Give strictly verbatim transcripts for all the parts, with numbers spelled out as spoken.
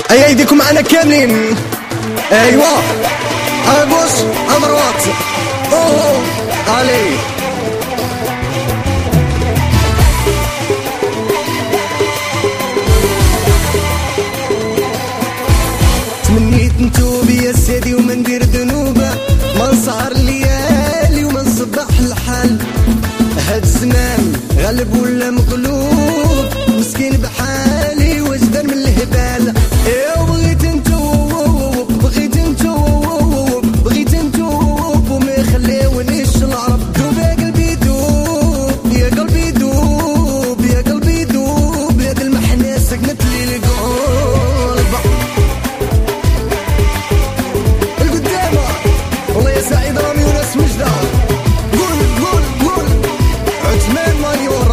اي ايديكم معنا كاملين. ايوا ابوس امروات اوه علي تمنيت نتوب يا سيدي وما ندير ذنوبه، ما نسهر الليالي وما نصبح الحال. هاد الزمان غالب ولا مقلوب، مسكين بحالي وجدان من الهبال. يا بغيت نتوب بغيت نتوب بغيت نتوب وما يخليونيش العرب. دوب يا قلبي دوب يا قلبي دوب يا قلبي دوب، يا المحنة سكنت لي القلب القدامى. والله يا سعيد رامي وناس وجدة، قول قول قول عثمان ماني ورا.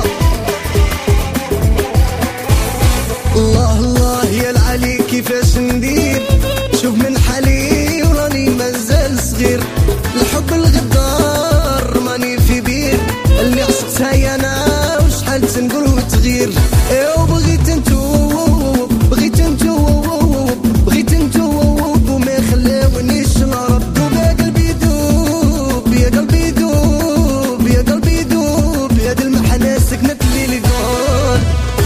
الله الله يا العلي كيفاش ندير، شوف من حالي وراني مازال صغير. الحب الغدار ماني في بير، اللي عشقتها يا انا وشحال تنقول وتغير. ايوا بغيت نتوب بغيت نتوب بغيت نتوب وما يخليونيش العرب. دوب يا قلبي دوب يا قلبي دوب يا قلبي دوب، يا دي المحنة سكنت لي القلب.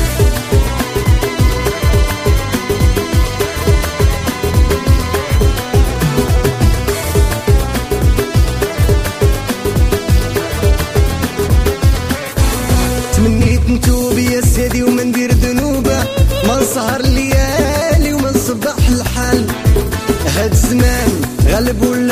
تمنيت نتوب يا سيدي وما ندير ذنوبه، ما نسهر الليالي وما نصبح الحال. هاد الزمان غالب ولا